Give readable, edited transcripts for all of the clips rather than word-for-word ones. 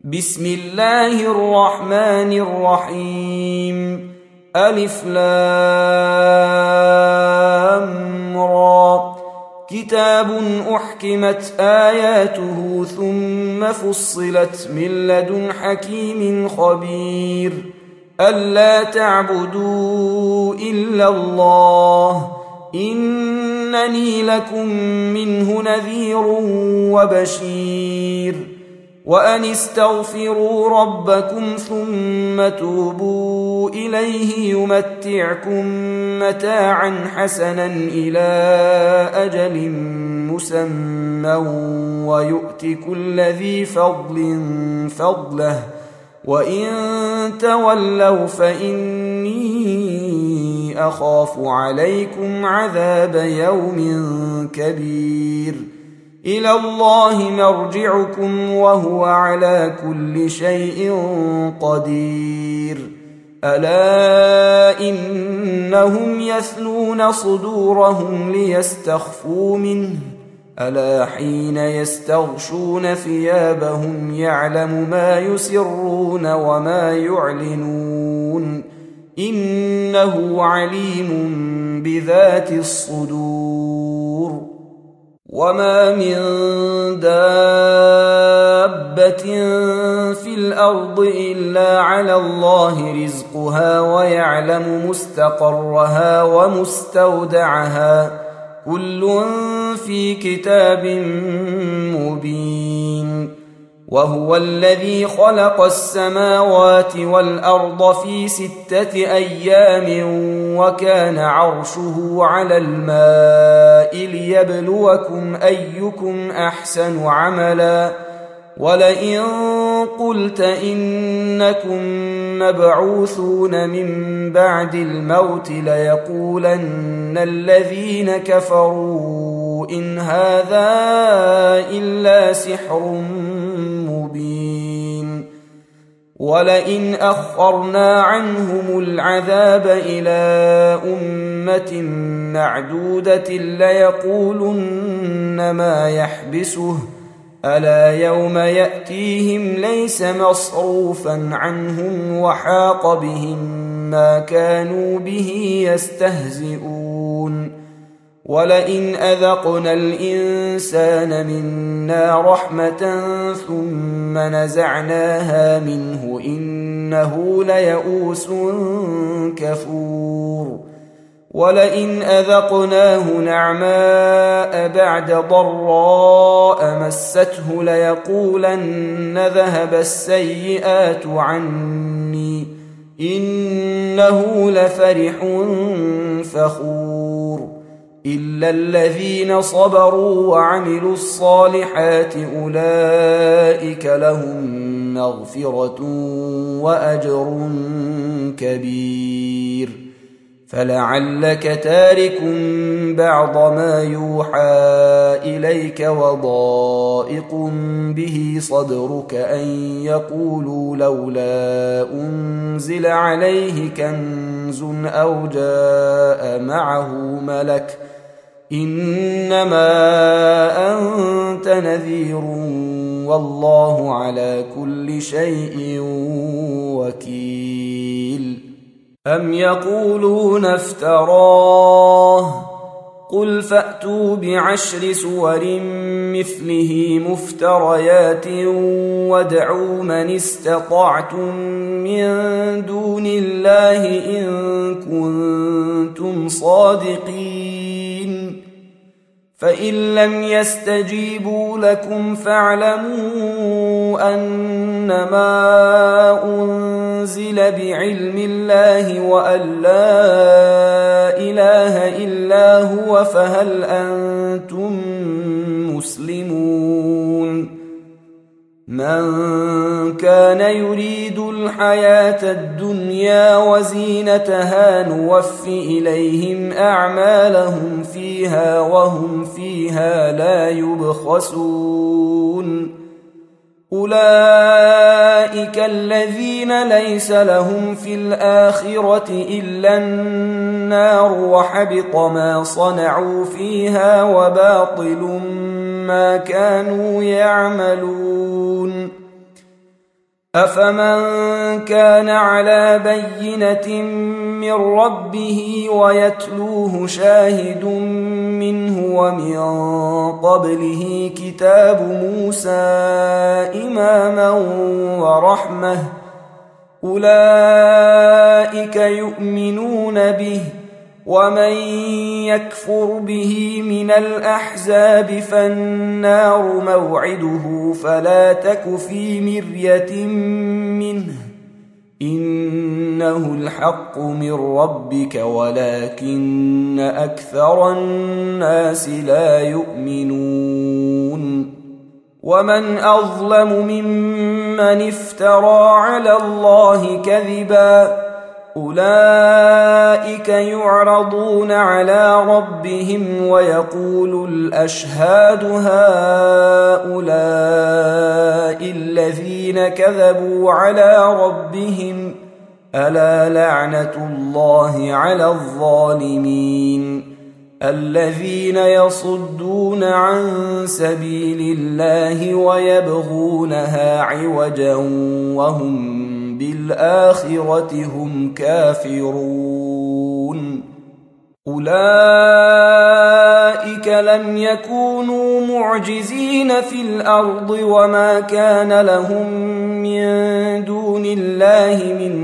بسم الله الرحمن الرحيم. ألف لام را. كتاب أحكمت آياته ثم فصلت من لدن حكيم خبير. ألا تعبدوا إلا الله إنني لكم منه نذير وبشير. وأن استغفروا ربكم ثم توبوا إليه يمتعكم متاعا حسنا إلى أجل مسمى ويؤت كل ذي فضل فضله وإن تولوا فإني أخاف عليكم عذاب يوم كبير. إلى الله مرجعكم وهو على كل شيء قدير. ألا إنهم يثنون صدورهم ليستخفوا منه ألا حين يستغشون ثيابهم يعلم ما يسرون وما يعلنون إنه عليم بذات الصدور. وما من دابة في الأرض إلا على الله رزقها ويعلم مستقرها ومستودعها كل في كتاب مبين. وهو الذي خلق السماوات والأرض في 6 أيام وكان عرشه على الماء ليبلوكم أيكم أحسن عملا. ولئن قلت إنكم مبعوثون من بعد الموت ليقولن الذين كفروا إن هذا إلا سحر مبين. ولئن أخرنا عنهم العذاب إلى أمة معدودة ليقولن ما يحبسه ألا يوم يأتيهم ليس مصروفا عنهم وحاق بهم ما كانوا به يستهزئون. ولئن أذقنا الإنسان منا رحمة ثم نزعناها منه إنه ليئوس كفور. ولئن أذقناه نعماء بعد ضراء مسته ليقولن ذهب السيئات عني إنه لفرح فخور. إلا الذين صبروا وعملوا الصالحات أولئك لهم مغفرة وأجر كبير. فلعلك تارك بعض ما يوحى إليك وضائق به صدرك أن يقولوا لولا أنزل عليه كنز أو جاء معه ملك إنما أنت نذير والله على كل شيء وكيل. أم يقولون افتراه قل فأتوا ب10 سور مثله مفتريات وادعوا من استطعتم من دون الله إن كنتم صادقين. فإن لم يستجيبوا لكم فاعلموا أنما أنزل بعلم الله وأن لا إله إلا هو فهل أنتم مسلمون. من كان يريد الحياة الدنيا وزينتها نوف إليهم أعمالهم فيها وهم فيها لا يبخسون. أولئك الذين ليس لهم في الآخرة إلا النار وحبط ما صنعوا فيها وباطل ما كانوا يعملون. أفمن كان على بينة من ربه ويتلوه شاهد منه ومن قبله كتاب موسى إماما ورحمة أولئك يؤمنون به ومن يكفر به من الأحزاب فالنار موعده فلا تك في مرية منه إنه الحق من ربك ولكن أكثر الناس لا يؤمنون ومن أظلم ممن افترى على الله كذبا أولئك يعرضون على ربهم ويقول الأشهاد هؤلاء الذين كذبوا على ربهم ألا لعنة الله على الظالمين الذين يصدون عن سبيل الله ويبغونها عوجا وهم بالآخرة هم كافرون أولئك لم يكونوا معجزين في الأرض وما كان لهم من دون الله من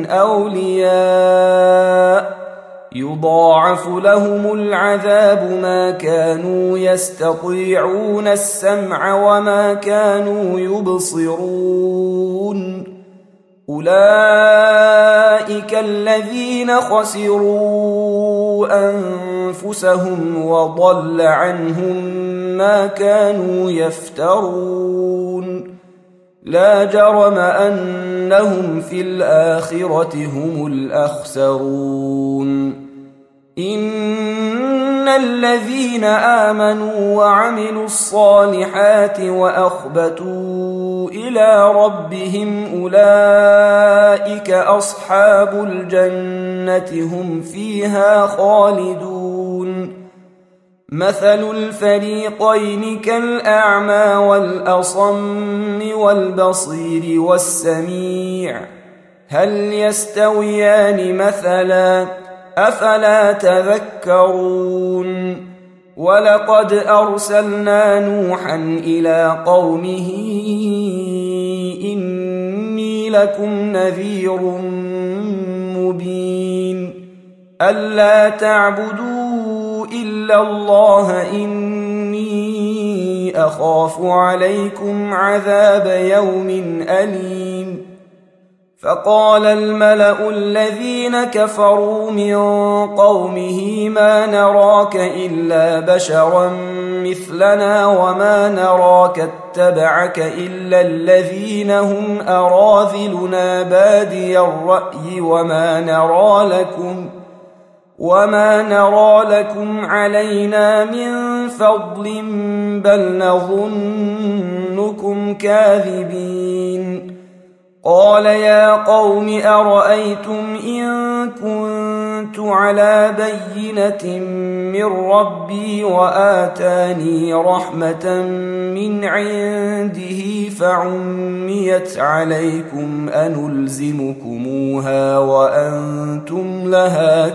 أولياء يضاعف لهم العذاب ما كانوا يستطيعون السمع وما كانوا يبصرون أولئك الذين خسروا أنفسهم وضل عنهم ما كانوا يفترون لا جرم أنهم في الآخرة هم الأخسرون إن الذين آمنوا وعملوا الصالحات وأخبتوا إلى ربهم أولئك أصحاب الجنة هم فيها خالدون مثل الفريقين كالأعمى والأصم والبصير والسميع هل يستويان مثلا أفلا تذكرون ولقد أرسلنا نوحا إلى قومه إني لكم نذير مبين ألا تعبدوا إلا الله إني أخاف عليكم عذاب يوم أليم فقال الملأ الذين كفروا من قومه ما نراك إلا بشرا مثلنا وما نراك اتبعك إلا الذين هم أراذلنا بادي الرأي وما نرى لكم علينا من فضل بل نظنكم كاذبين قال يا قوم أرأيتم إن كنت على بينة من ربي وآتاني رحمة من عنده فعميت عليكم أنلزمكموها وأنتم لها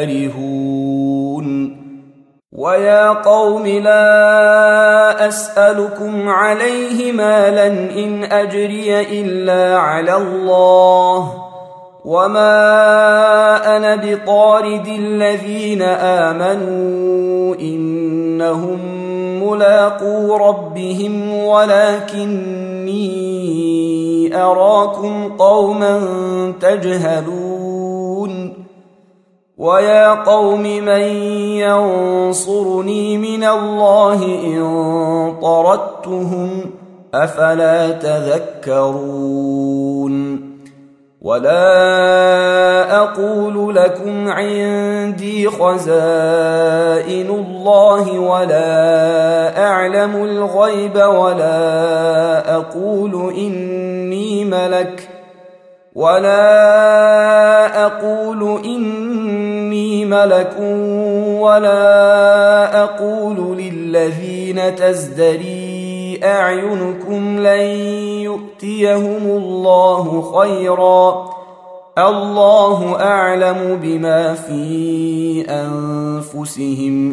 كارهون ويا قوم لا أسألكم عليه مالا إن أجري إلا على الله وما أنا بطارد الذين آمنوا إنهم ملاقو ربهم ولكني أراكم قوما تجهلون ويا قوم من ينصرني من الله إن طردتهم أفلا تذكرون ولا أقول لكم عندي خزائن الله ولا أعلم الغيب ولا أقول إني ملك ولا أقول للذين تزدري أعينكم لن يؤتيهم الله خيرا، الله أعلم بما في أنفسهم،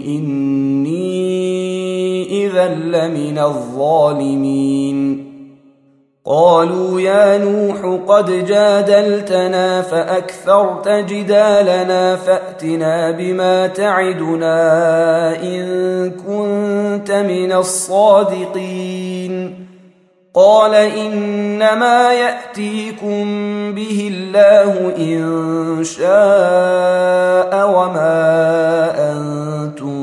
إني إذا لمن الظالمين. قالوا يا نوح قد جادلتنا فأكثرت جدالنا، فأتنا بما تعدنا إن كنت من الصادقين. قال إنما يأتيكم به الله إن شاء وما أنتم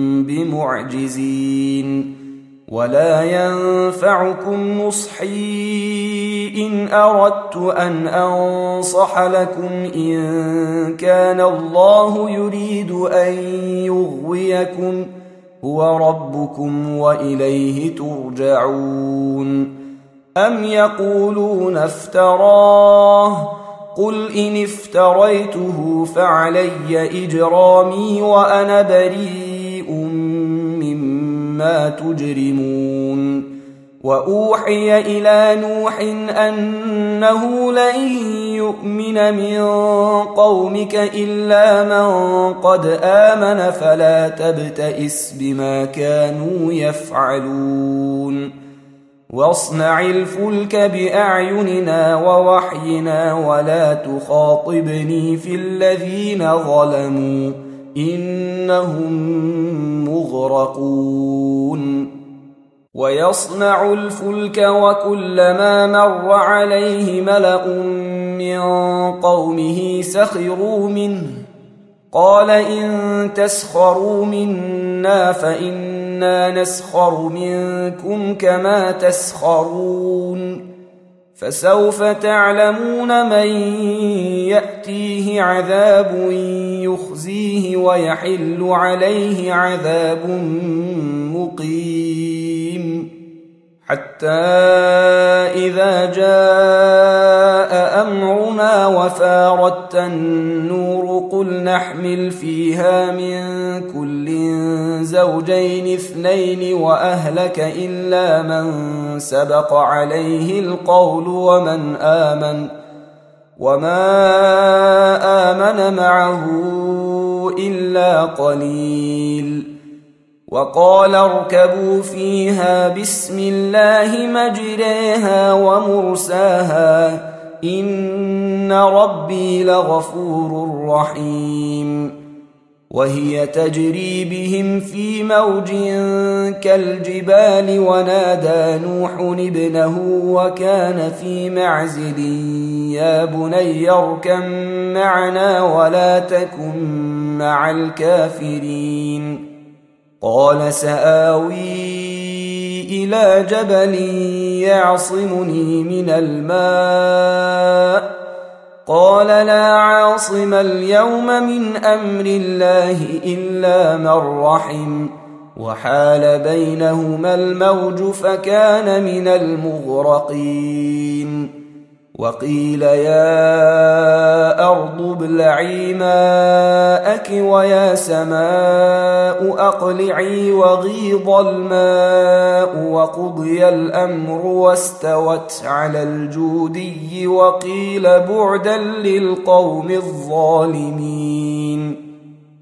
بمعجزين، ولا ينفعكم نصحي إن أردت أن أنصح لكم إن كان الله يريد أن يغويكم، هو ربكم وإليه ترجعون. أم يقولون افتراه، قل إن افتريته فعلي إجرامي وأنا بريء مما تجرمون. وأوحي إلى نوح أنه لن يؤمن من قومك إلا من قد آمن، فلا تبتئس بما كانوا يفعلون. واصنع الفلك بأعيننا ووحينا ولا تخاطبني في الذين ظلموا إنهم مغرقون. ويصنع الفلك وكلما مر عليه ملأ من قومه سخروا منه، قال إن تسخروا منا فإنا نسخر منكم كما تسخرون. فسوف تعلمون من يأتيه عذاب يخزيه ويحل عليه عذاب مقيم. حتى إذا جاء أمرنا وفارت النور قل نحمل فيها من كل زوجين اثنين وأهلك إلا من سبق عليه القول وما آمن معه إلا قليل. وقال اركبوا فيها بسم الله مجريها ومرساها إن ربي لغفور رحيم. وهي تجري بهم في موج كالجبال ونادى نوح ابنه وكان في معزل يا بني اركب معنا ولا تكن مع الكافرين. قال سآوي إلى جبل يعصمني من الماء، قال لا عاصم اليوم من أمر الله إلا من رحم، وحال بينهما الموج فكان من المغرقين. وقيل يا أرض ابلعي ماءك ويا سماء أقلعي وغيض الماء وقضي الأمر واستوت على الجودي وقيل بعدا للقوم الظالمين.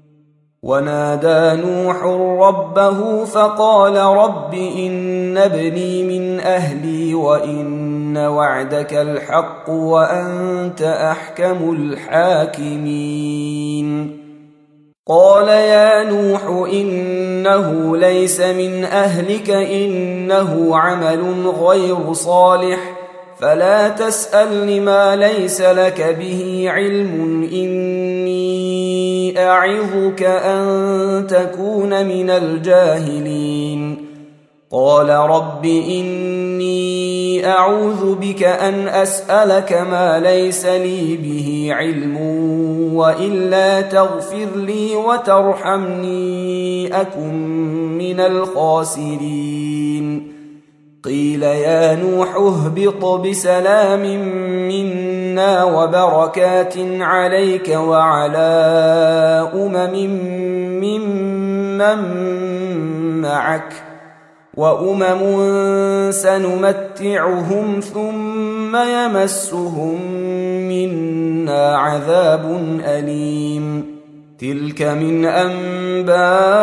ونادى نوح ربه فقال رب إن ابني من أهلي وإن وعدك الحق وأنت أحكم الحاكمين. قال يا نوح إنه ليس من أهلك إنه عمل غير صالح فلا تسألني ما ليس لك به علم إني أعظك أن تكون من الجاهلين. قال رب إني أعوذ بك أن أسألك ما ليس لي به علم وإلا تغفر لي وترحمني أكن من الخاسرين. قيل يا نوح اهبط بسلام منا وبركات عليك وعلى أمم ممن معك وأمم سنمتعهم ثم يمسهم منا عذاب أليم تلك من أنباء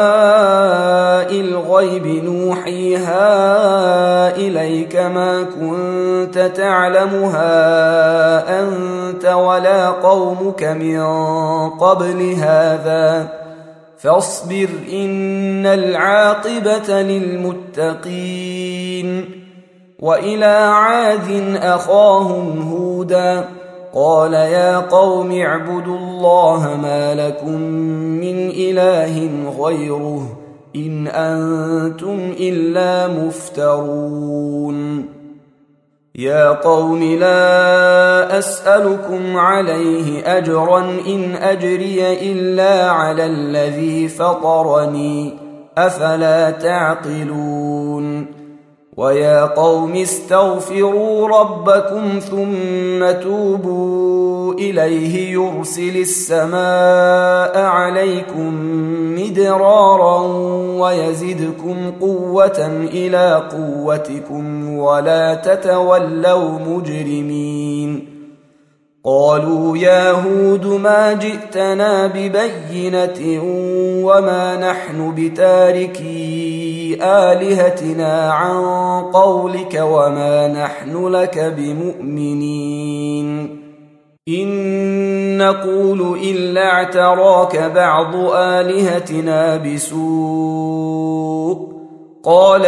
الغيب نوحيها إليك ما كنت تعلمها أنت ولا قومك من قبل هذا فاصبر إن العاقبة للمتقين وإلى عاد أخاهم هودا قال يا قوم اعبدوا الله ما لكم من إله غيره إن أنتم إلا مفترون يا قوم لا أسألكم عليه أجرا إن أجري إلا على الذي فطرني أفلا تعقلون ويا قوم استغفروا ربكم ثم توبوا إليه يرسل السماء عليكم مدرارا ويزدكم قوة إلى قوتكم ولا تتولوا مجرمين قالوا يا هود ما جئتنا ببينة وما نحن بتاركي آلهتنا عن قولك وما نحن لك بمؤمنين إن نقول إلا اعتراك بعض آلهتنا بسوء قال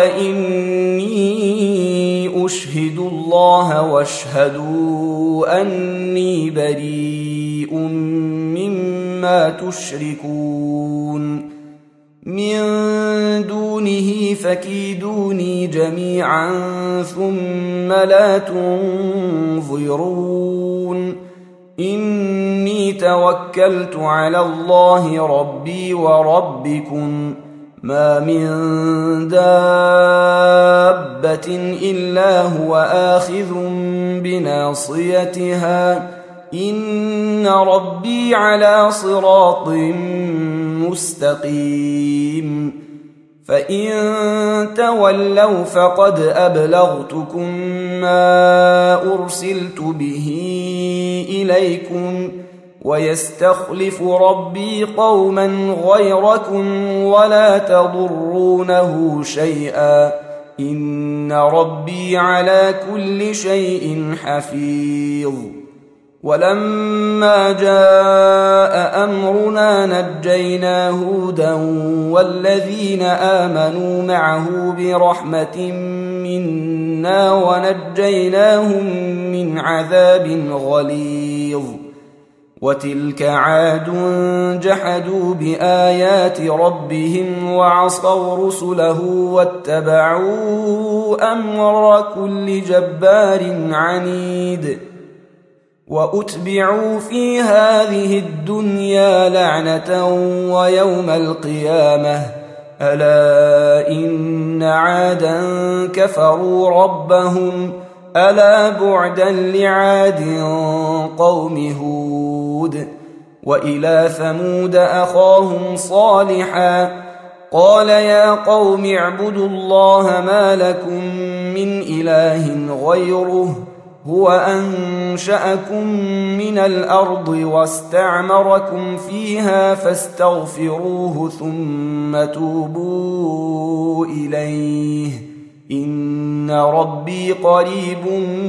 إني أشهد الله واشهدوا أني بريء مما تشركون من دونه فكيدوني جميعا ثم لا تنظرون إني توكلت على الله ربي وربكم ما من دابة إلا هو آخذ بناصيتها إن ربي على صراط مستقيم فإن تولوا فقد أبلغتكم ما أرسلت به إليكم ويستخلف ربي قوما غيركم ولا تضرونه شيئا إن ربي على كل شيء حفيظ ولما جاء أمرنا نجينا هودا والذين آمنوا معه برحمة منا ونجيناهم من عذاب غليظ وتلك عاد جحدوا بآيات ربهم وعصوا رسله واتبعوا أمر كل جبار عنيد وأتبعوا في هذه الدنيا لعنة ويوم القيامة ألا إن عادا كفروا ربهم ألا بعدا لعاد قوم هود وإلى ثمود أخاهم صالحا قال يا قوم اعبدوا الله ما لكم من إله غيره هو أنشأكم من الأرض واستعمركم فيها فاستغفروه ثم توبوا إليه إن ربي قريب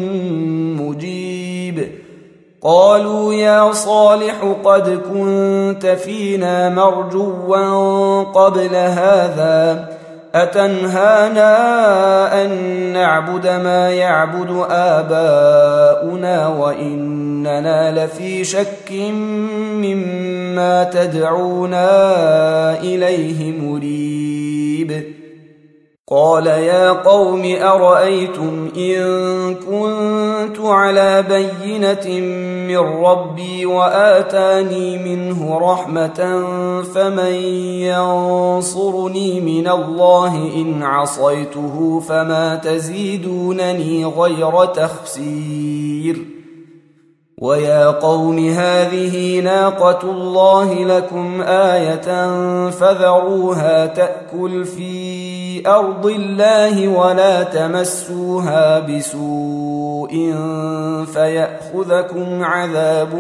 مجيب قالوا يا صالح قد كنت فينا مرجوا قبل هذا أتنهانا أن نعبد ما يعبد آباؤنا وإننا لفي شك مما تدعونا إليه مريب قال يا قوم أرأيتم إن كنت على بينة من ربي وآتاني منه رحمة فمن ينصرني من الله إن عصيته فما تزيدونني غير تخسير ويا قوم هذه ناقة الله لكم آية فذروها تأكل في أرض الله ولا تمسوها بسوء فيأخذكم عذاب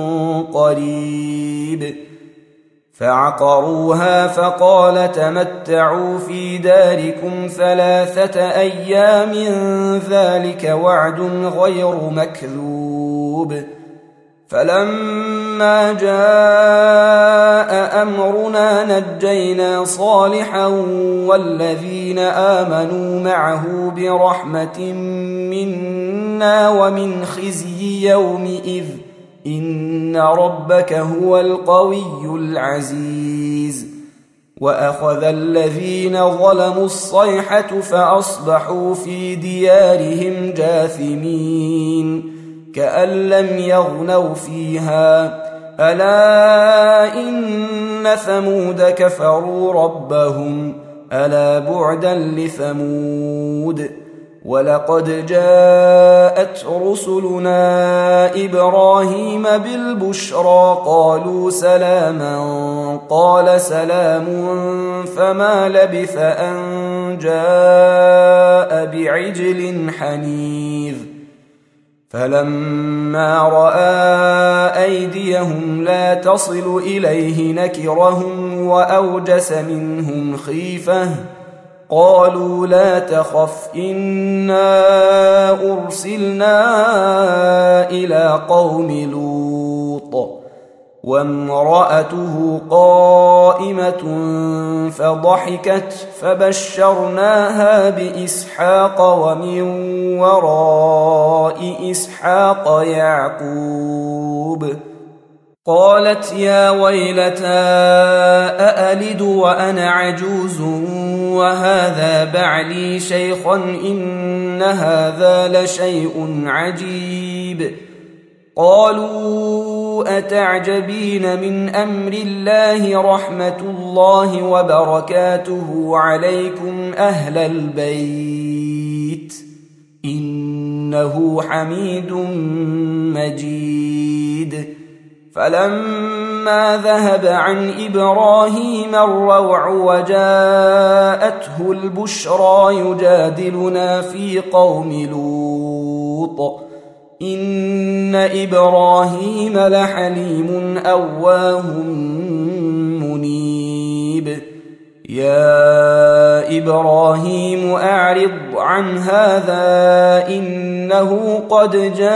قريب. فعقروها فقال تمتعوا في داركم 3 أيام ذلك وعد غير مكذوب. فلما جاء أمرنا نجينا صالحا والذين آمنوا معه برحمة منا ومن خزي يومئذ إن ربك هو القوي العزيز. وأخذ الذين ظلموا الصيحة فأصبحوا في ديارهم جاثمين كأن لم يغنوا فيها ألا إن ثمود كفروا ربهم ألا بعدا لثمود. ولقد جاءت رسلنا إبراهيم بالبشرى قالوا سلاما قال سلام فما لبث أن جاء بعجل حنيذ. فلما رأى أيديهم لا تصل إليه نكرهم وأوجس منهم خيفة قالوا لا تخف إنا أرسلنا إلى قوم لوط وامرأته قائمة فضحكت فبشرناها بإسحاق ومن وراء إسحاق يعقوب. قالت يا ويلتى أألد وأنا عجوز وهذا بعلي شيخا إن هذا لشيء عجيب. قالوا أتعجبين من أمر الله رحمة الله وبركاته عليكم أهل البيت إنه حميد مجيد. فلما ذهب عن إبراهيم الروع وجاءته البشرى يجادلنا في قوم لوط إن إبراهيم لحليم أواه منيب. يا إبراهيم أعرض عن هذا إنه قد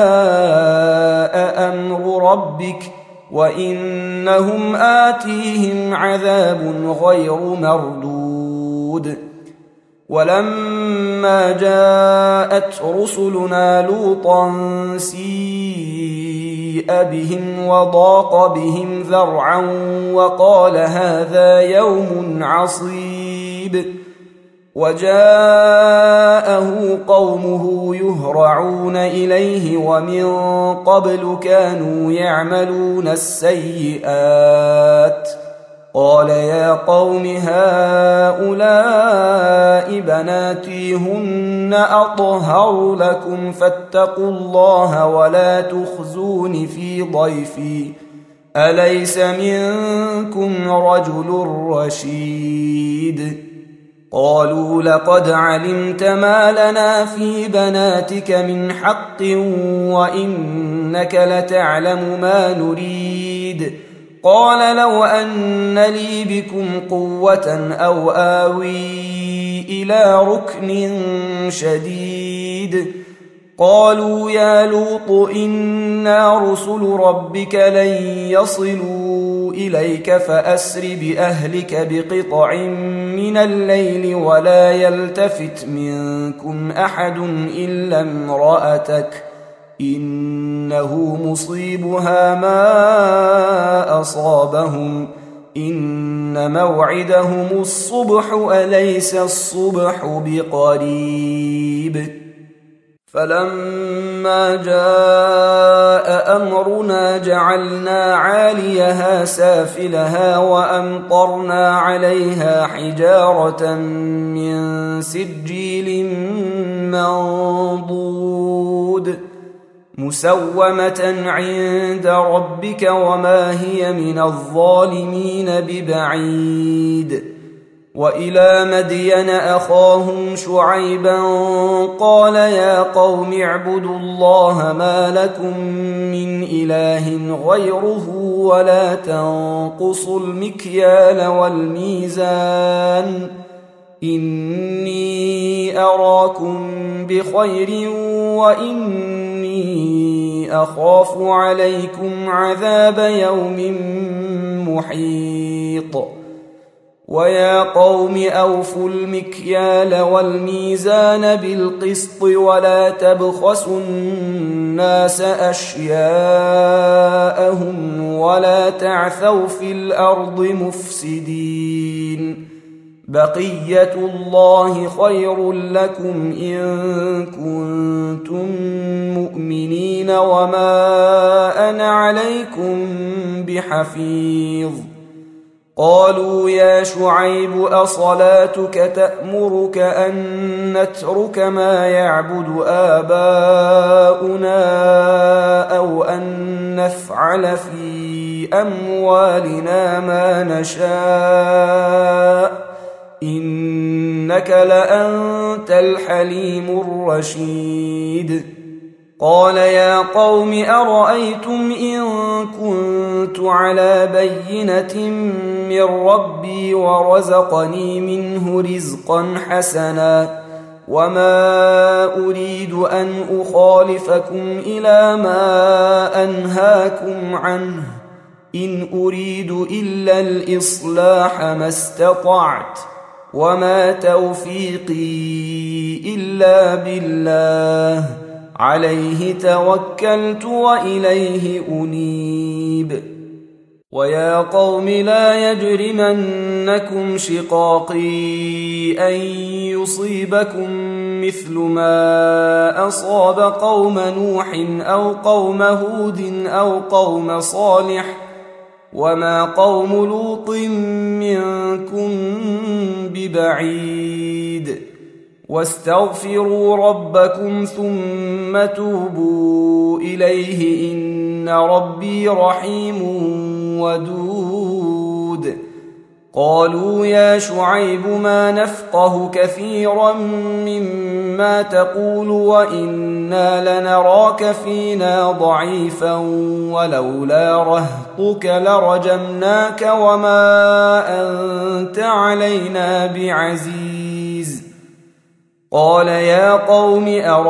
جاء أمر ربك وإنهم آتيهم عذاب غير مردود. ولما جاءت رسلنا لوطا سيء بهم وضاق بهم ذرعا وقال هذا يوم عصيب. وجاءه قومه يهرعون إليه ومن قبل كانوا يعملون السيئات قال يا قوم هؤلاء بناتي هن أطهر لكم فاتقوا الله ولا تخزون في ضيفي أليس منكم رجل رشيد. قالوا لقد علمت ما لنا في بناتك من حق وإنك لتعلم ما نريد. قال لو أن لي بكم قوة أو آوي إلى ركن شديد. قالوا يا لوط إنا رسل ربك لن يصلوا إليك فأسر بأهلك بقطع من الليل ولا يلتفت منكم أحد إلا امرأتك إنه مصيبها ما أصابهم إن موعدهم الصبح أليس الصبح بقريب. فلما جاء أمرنا جعلنا عاليها سافلها وأمطرنا عليها حجارة من سجيل منضود مسومة عند ربك وما هي من الظالمين ببعيد. وإلى مدين أخاهم شعيبا قال يا قوم اعبدوا الله ما لكم من إله غيره ولا تنقصوا المكيال والميزان إني أراكم بخير وإني أخاف عليكم عذاب يوم محيط. ويا قوم أوفوا المكيال والميزان بالقسط ولا تبخسوا الناس أشياءهم ولا تعثوا في الأرض مفسدين. بقية الله خير لكم إن كنتم مؤمنين وما أنا عليكم بحفيظ. قالوا يا شعيب أصلاتك تأمرك أن نترك ما يعبد آباؤنا أو أن نفعل في أموالنا ما نشاء إنك لأنت الحليم الرشيد. قال يا قوم أرأيتم إن كنت على بينة من ربي ورزقني منه رزقا حسنا وما أريد أن أخالفكم إلى ما أنهاكم عنه إن أريد إلا الإصلاح ما استطعت وما توفيقي إلا بالله عليه توكلت وإليه أنيب. ويا قوم لا يجرمنكم شقاقي أن يصيبكم مثل ما أصاب قوم نوح أو قوم هود أو قوم صالح وما قوم لوط منكم ببعيد. واستغفروا ربكم ثم توبوا إليه إن ربي رحيم ودود. قالوا يا شعيب ما نفقه كثيرا مما تقول وإنا لنراك فينا ضعيفا ولولا رهطك لرجمناك وما أنت علينا بعزيز. قال يا قوم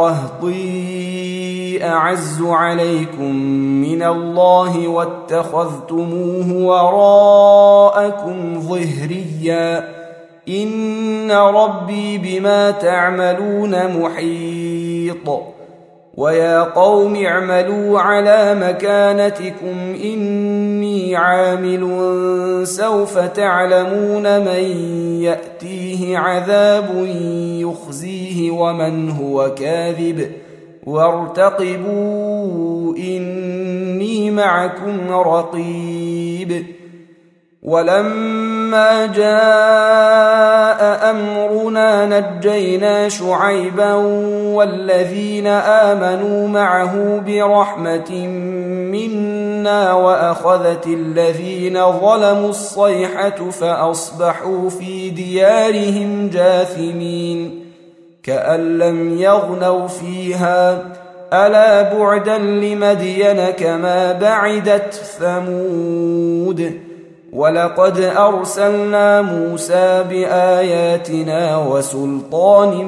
أرهطي أعز عليكم من الله واتخذتموه وراءكم ظهريا إن ربي بما تعملون محيط. ويا قوم اعملوا على مكانتكم إني عامل سوف تعلمون من يأتيه عذاب يخزيه ومن هو كاذب وارتقبوا إني معكم رقيب. ولما جاء أمرنا نجينا شعيبا والذين آمنوا معه برحمة منا وأخذت الذين ظلموا الصيحة فأصبحوا في ديارهم جاثمين كأن لم يغنوا فيها ألا بعدا لمدين كما بعدت ثمود. ولقد أرسلنا موسى بآياتنا وسلطان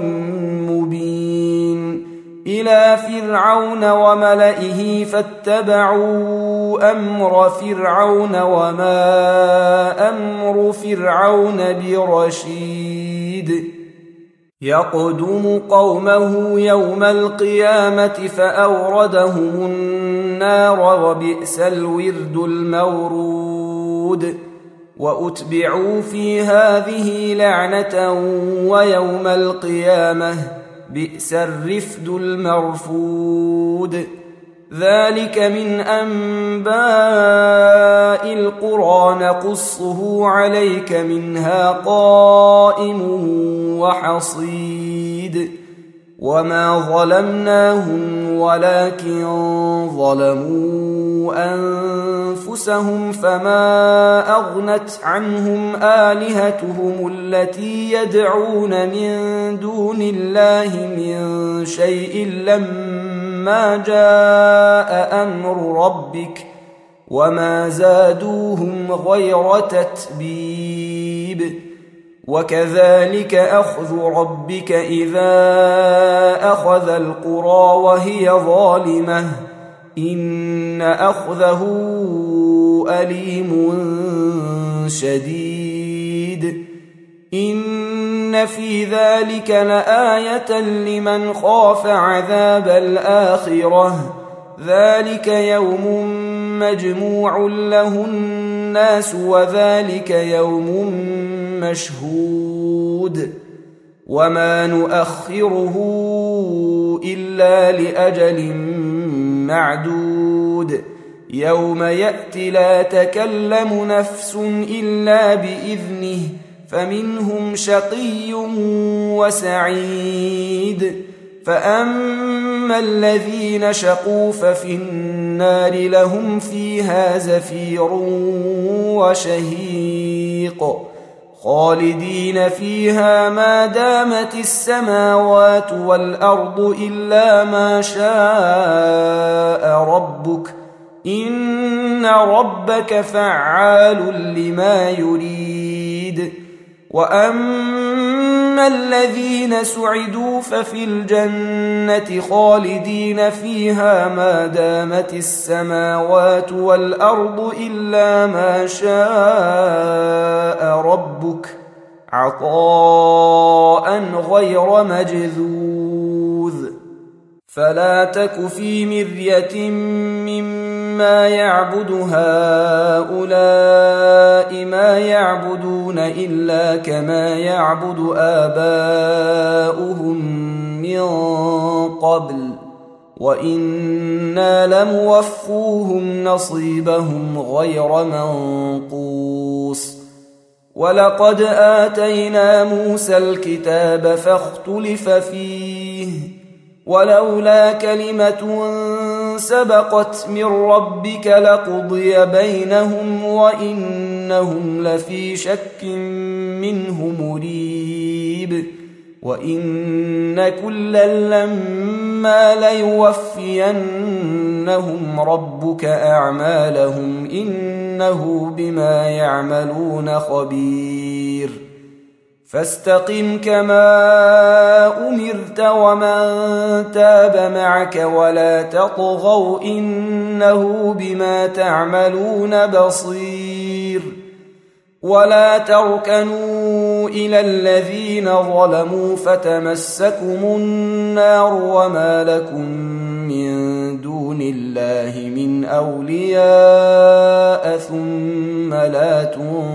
مبين إلى فرعون وملئه فاتبعوا أمر فرعون وما أمر فرعون برشيد. يقدم قومه يوم القيامة فأوردهم النار وبئس الورد المورود. وأتبعوا في هذه لعنة ويوم القيامة بئس الرفد المرفود. ذلك من أنباء القرى نقصه عليك منها قائم وحصيد. وما ظلمناهم ولكن ظلموا أنفسهم فما أغنت عنهم آلهتهم التي يدعون من دون الله من شيء لما جاء أمر ربك وما زادوهم غير تتبيب وكذلك أخذ ربك إذا أخذ القرى وهي ظالمة إن أخذه أليم شديد إن في ذلك لآية لمن خاف عذاب الآخرة ذلك يوم مجموع له الناس وذلك يوم مشهود وما نؤخره إلا لأجل معدود يوم يأتي لا تكلم نفس إلا بإذنه فمنهم شقي وسعيد فأما الذين شقوا ففي النار لهم فيها زفير وشهيق خالدين فيها ما دامت السماوات والأرض إلا ما شاء ربك إن ربك فعال لما يريد وأما الذين سعدوا ففي الجنة خالدين فيها ما دامت السماوات والأرض إلا ما شاء ربك عطاء غير مجذوذ فلا تك في مرية مما يعبد هؤلاء ما يعبدون إلا كما يعبد آباؤهم من قبل وإنا لموفوهم نصيبهم غير منقوص ولقد آتينا موسى الكتاب فاختلف فيه ولولا كلمة سبقت من ربك لقضي بينهم وإنهم لفي شك منه مريب وإن كلا لما ليوفينهم ربك أعمالهم إنه بما يعملون خبير فاستقم كما أمرت ومن تاب معك ولا تطغوا إنه بما تعملون بصير ولا تركنوا إلى الذين ظلموا فتمسكم النار وما لكم من دون الله من أولياء ثم لا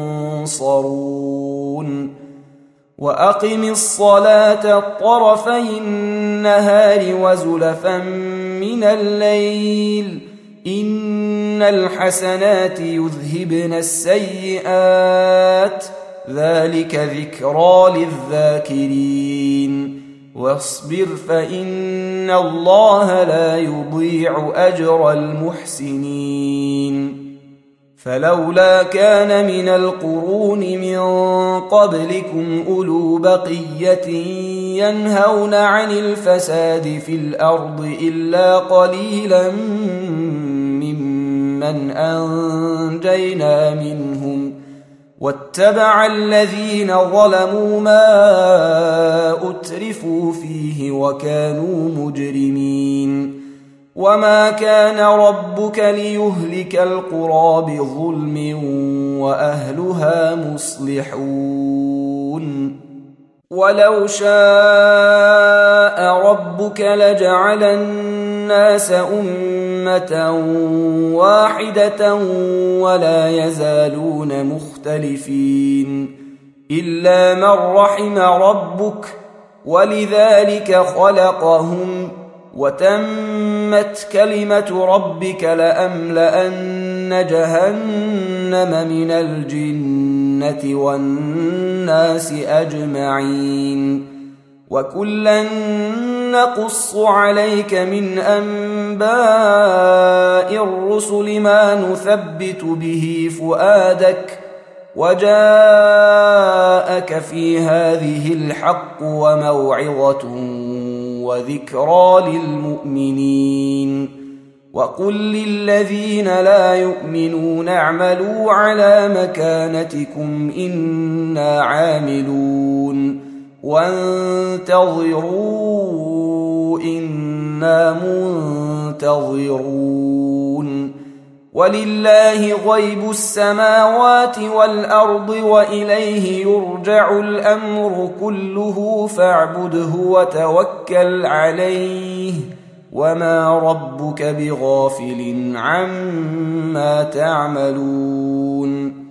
تنصرون وأقم الصلاة طرفي النهار وزلفا من الليل إن الحسنات يذهبن السيئات ذلك ذكرى للذاكرين واصبر فإن الله لا يضيع أجر المحسنين فلولا كان من القرون من قبلكم أولو بقية ينهون عن الفساد في الأرض إلا قليلا ممن أنجينا منهم واتبع الذين ظلموا ما أترفوا فيه وكانوا مجرمين وما كان ربك ليهلك القرى بظلم وأهلها مصلحون ولو شاء ربك لجعل الناس أمة واحدة ولا يزالون مختلفين إلا من رحم ربك ولذلك خلقهم وتمت كلمة ربك لأملأن جهنم من الجنة والناس أجمعين وكلا نقص عليك من أنباء الرسل ما نثبت به فؤادك وجاءك في هذه الحق وموعظة وذكرى للمؤمنين وقل للذين لا يؤمنون اعملوا على مكانتكم إنا عاملون وانتظروا إنا منتظرون ولله غيب السماوات والأرض وإليه يرجع الأمر كله فاعبده وتوكل عليه وما ربك بغافل عما تعملون